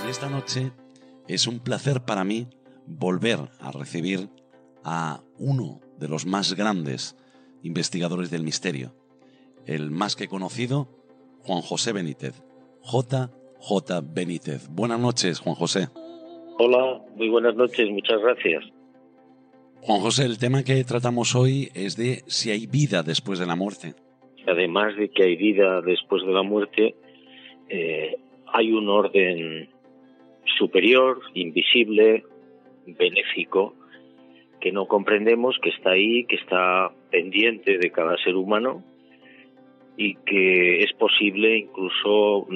Esta noche es un placer para mí volver a recibir a uno de los más grandes investigadores del misterio, el más que conocido Juan José Benítez, J.J. Benítez. Buenas noches, Juan José. Hola, muy buenas noches, muchas gracias. Juan José, el tema que tratamos hoy es de si hay vida después de la muerte. Además de que hay vida después de la muerte, hay un orden superior, invisible, benéfico, que no comprendemos, que está ahí, que está pendiente de cada ser humano y que es posible incluso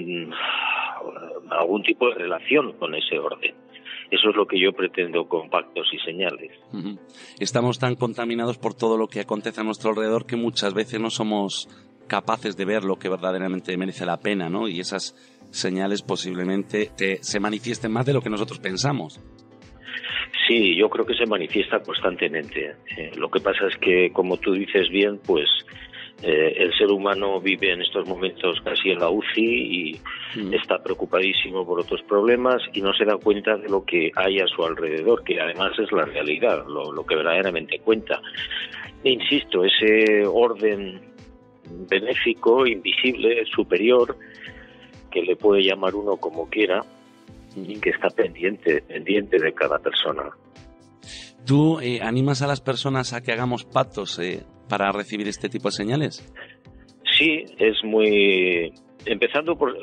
algún tipo de relación con ese orden. Eso es lo que yo pretendo con pactos y señales. Estamos tan contaminados por todo lo que acontece a nuestro alrededor que muchas veces no somos capaces de ver lo que verdaderamente merece la pena, ¿no? Y esas señales posiblemente se manifiesten más de lo que nosotros pensamos. Sí, yo creo que se manifiesta constantemente. Lo que pasa es que, como tú dices bien, pues el ser humano vive en estos momentos casi en la UCI y está preocupadísimo por otros problemas y no se da cuenta de lo que hay a su alrededor, que además es la realidad, lo que verdaderamente cuenta. E insisto, ese orden benéfico, invisible, superior, que le puede llamar uno como quiera y que está pendiente de cada persona. ¿Tú animas a las personas a que hagamos pactos para recibir este tipo de señales? Sí, es muy... Empezando por...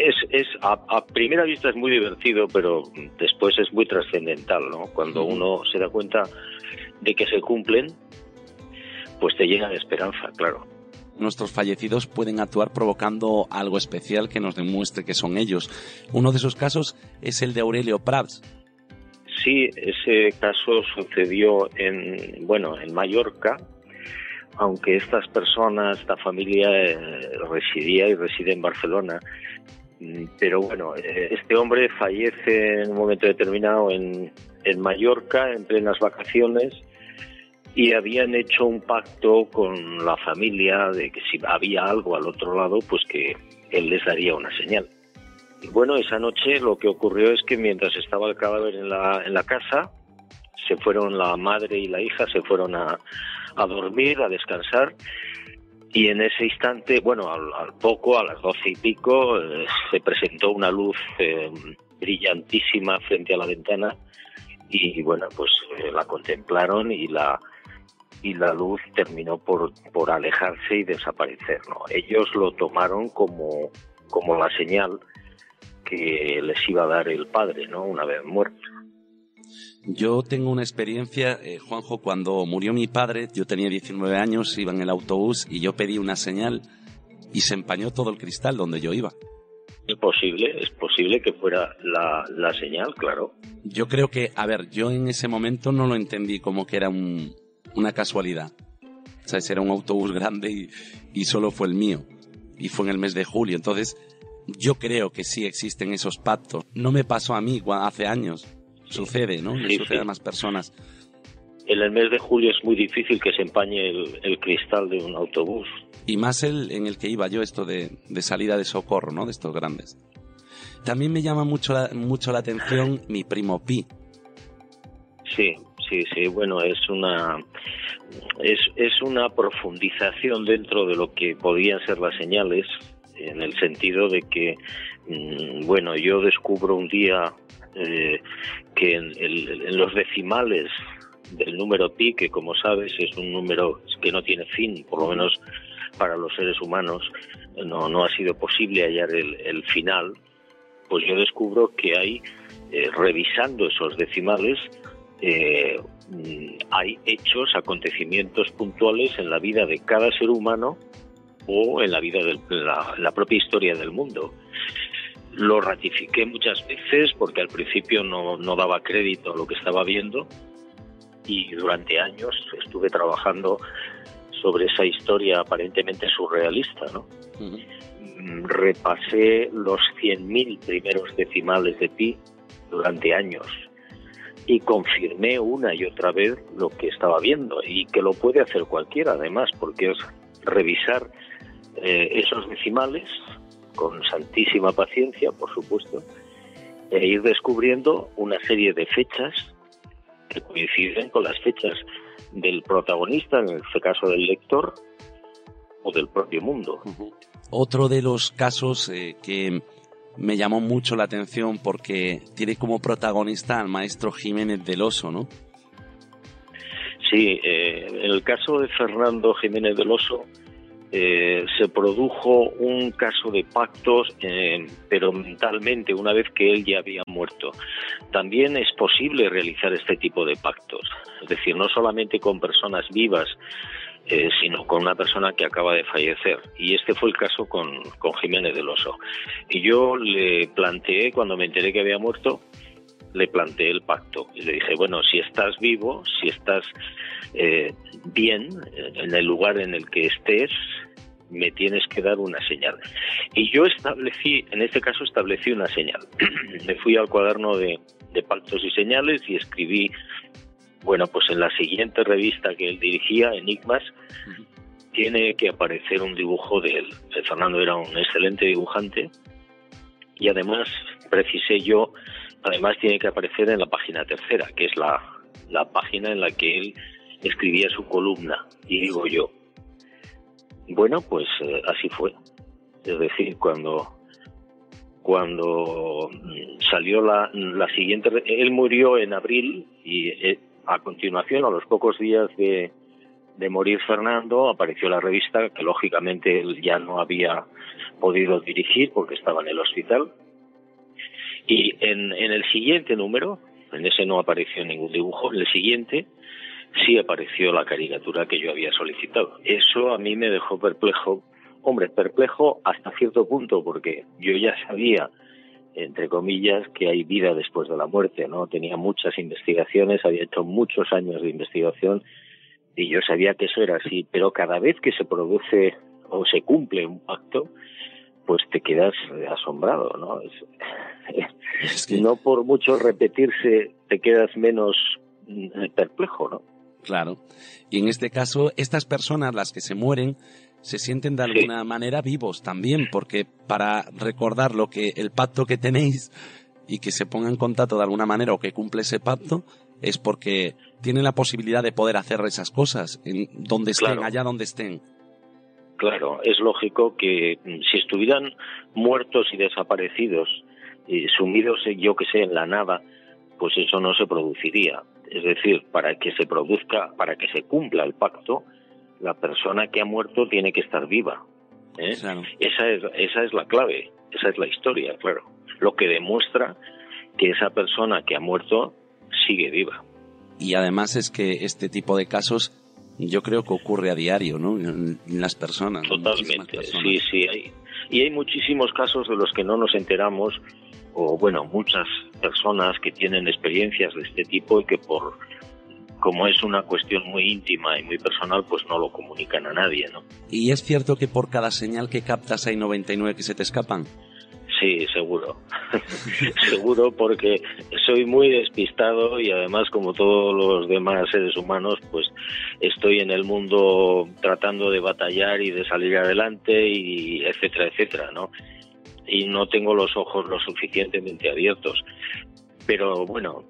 a primera vista es muy divertido, pero después es muy trascendental, ¿no? Cuando uno se da cuenta de que se cumplen, pues te llena de esperanza, claro. Nuestros fallecidos pueden actuar provocando algo especial que nos demuestre que son ellos. Uno de esos casos es el de Aurelio Prats. Sí, ese caso sucedió en Mallorca, aunque esta familia residía y reside en Barcelona. Pero bueno, este hombre fallece en un momento determinado en Mallorca, en plenas vacaciones, y habían hecho un pacto con la familia de que si había algo al otro lado, pues que él les daría una señal. Y bueno, esa noche lo que ocurrió es que mientras estaba el cadáver en la casa, se fueron la madre y la hija, se fueron a dormir, a descansar, y en ese instante, al poco, a las 12 y pico, se presentó una luz brillantísima frente a la ventana y bueno, pues la contemplaron y la luz terminó por alejarse y desaparecer, ¿no? Ellos lo tomaron como la señal que les iba a dar el padre, ¿no? Una vez muerto. Yo tengo una experiencia, Juanjo, cuando murió mi padre, yo tenía 19 años, iba en el autobús y yo pedí una señal y se empañó todo el cristal donde yo iba. Es posible que fuera la señal, claro. Yo creo que, yo en ese momento no lo entendí como que era una casualidad. O sea, era un autobús grande y solo fue el mío. Y fue en el mes de julio. Entonces, yo creo que sí existen esos pactos. No me pasó a mí hace años. Sucede, ¿no? Le sucede a más personas. En el mes de julio es muy difícil que se empañe el cristal de un autobús. Y más en el que iba yo, esto de salida de socorro, ¿no? De estos grandes. También me llama mucho la atención mi primo Pi. Sí, bueno, es una profundización dentro de lo que podían ser las señales, en el sentido de que, yo descubro un día que en los decimales del número pi, que como sabes es un número que no tiene fin, por lo menos para los seres humanos, no ha sido posible hallar el final, pues yo descubro que hay, revisando esos decimales, hay hechos, acontecimientos puntuales en la vida de cada ser humano o en la vida de la propia historia del mundo. Lo ratifiqué muchas veces porque al principio no daba crédito a lo que estaba viendo y durante años estuve trabajando sobre esa historia aparentemente surrealista, ¿no? Repasé los 100.000 primeros decimales de pi durante años y confirmé una y otra vez lo que estaba viendo, y que lo puede hacer cualquiera además, porque es revisar esos decimales con santísima paciencia, por supuesto, e ir descubriendo una serie de fechas que coinciden con las fechas del protagonista, en este caso del lector, o del propio mundo. Otro de los casos que me llamó mucho la atención porque tiene como protagonista al maestro Jiménez del Oso, ¿no? Sí, en el caso de Fernando Jiménez del Oso se produjo un caso de pactos, pero mentalmente, una vez que él ya había muerto. También es posible realizar este tipo de pactos, es decir, no solamente con personas vivas, sino con una persona que acaba de fallecer. Y este fue el caso con Jiménez del Oso. Y yo le planteé, cuando me enteré que había muerto, le planteé el pacto. Y le dije, bueno, si estás vivo, si estás bien en el lugar en el que estés, me tienes que dar una señal. Y yo en este caso establecí una señal. Me fui al cuaderno de pactos y señales y escribí, bueno, pues en la siguiente revista que él dirigía, Enigmas, tiene que aparecer un dibujo de él. Fernando era un excelente dibujante y además precisé yo, además tiene que aparecer en la página 3, que es la página en la que él escribía su columna. Y digo yo, bueno, pues así fue. Es decir, cuando salió la siguiente... Él murió en abril y a continuación, a los pocos días de morir Fernando, apareció la revista que lógicamente él ya no había podido dirigir porque estaba en el hospital. Y en el siguiente número, en ese no apareció ningún dibujo, en el siguiente sí apareció la caricatura que yo había solicitado. Eso a mí me dejó perplejo. Hombre, perplejo hasta cierto punto, porque yo ya sabía, entre comillas, que hay vida después de la muerte, ¿no? Tenía muchas investigaciones, había hecho muchos años de investigación y yo sabía que eso era así, pero cada vez que se produce o se cumple un pacto, pues te quedas asombrado, ¿no? Es que no por mucho repetirse te quedas menos perplejo, ¿no? Claro. Y en este caso, estas personas, las que se mueren, se sienten de alguna manera vivos también, porque para recordar el pacto que tenéis y que se ponga en contacto de alguna manera o que cumple ese pacto, es porque tienen la posibilidad de poder hacer esas cosas, en donde estén, claro, allá donde estén. Claro, es lógico que si estuvieran muertos y desaparecidos, sumidos, yo que sé, en la nada, pues eso no se produciría. Es decir, para que se cumpla el pacto, la persona que ha muerto tiene que estar viva. Claro. Esa es la clave, esa es la historia, claro. Lo que demuestra que esa persona que ha muerto sigue viva. Y además es que este tipo de casos yo creo que ocurre a diario, ¿no? En las personas. Totalmente, sí. Hay muchísimos casos de los que no nos enteramos, o bueno, muchas personas que tienen experiencias de este tipo y que como es una cuestión muy íntima y muy personal, pues no lo comunican a nadie, ¿no? ¿Y es cierto que por cada señal que captas hay 99 que se te escapan? Sí, seguro. Seguro, porque soy muy despistado y además, como todos los demás seres humanos, pues estoy en el mundo tratando de batallar y de salir adelante y etcétera, ¿no? Y no tengo los ojos lo suficientemente abiertos. Pero bueno,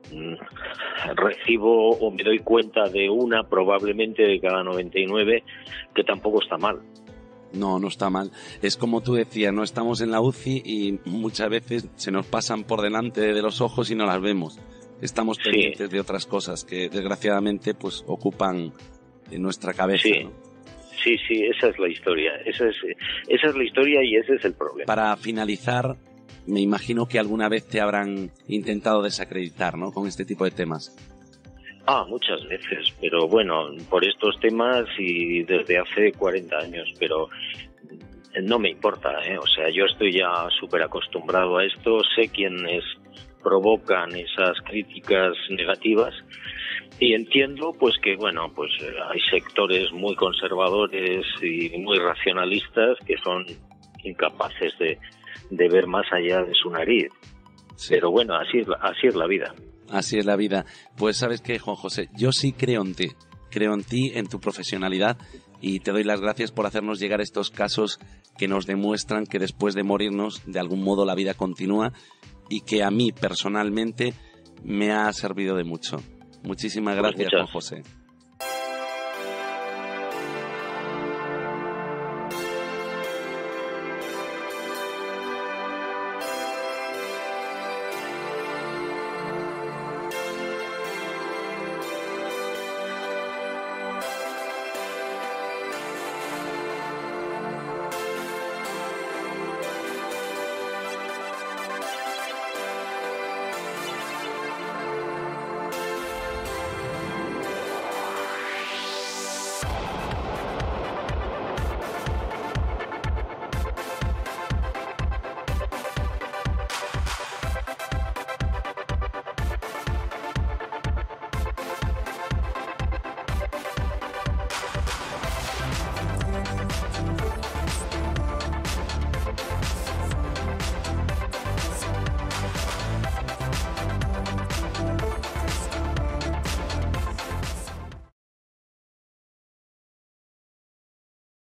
recibo o me doy cuenta de una probablemente de cada 99, que tampoco está mal. No está mal. Es como tú decías, no estamos en la UCI y muchas veces se nos pasan por delante de los ojos y no las vemos. Estamos pendientes de otras cosas que desgraciadamente pues ocupan nuestra cabeza, sí. ¿No? Sí, esa es la historia. Esa es la historia y ese es el problema. Para finalizar, me imagino que alguna vez te habrán intentado desacreditar, ¿no? Con este tipo de temas. Muchas veces, pero bueno, por estos temas y desde hace 40 años, pero no me importa, O sea, yo estoy ya súper acostumbrado a esto, sé quiénes provocan esas críticas negativas y entiendo pues que, bueno, pues hay sectores muy conservadores y muy racionalistas que son incapaces de ver más allá de su nariz. Sí. Pero bueno, así es la vida. Así es la vida. Pues sabes qué, Juan José, yo sí creo en ti, en tu profesionalidad, y te doy las gracias por hacernos llegar estos casos que nos demuestran que después de morirnos, de algún modo la vida continúa y que a mí personalmente me ha servido de mucho. Muchísimas gracias, Juan José.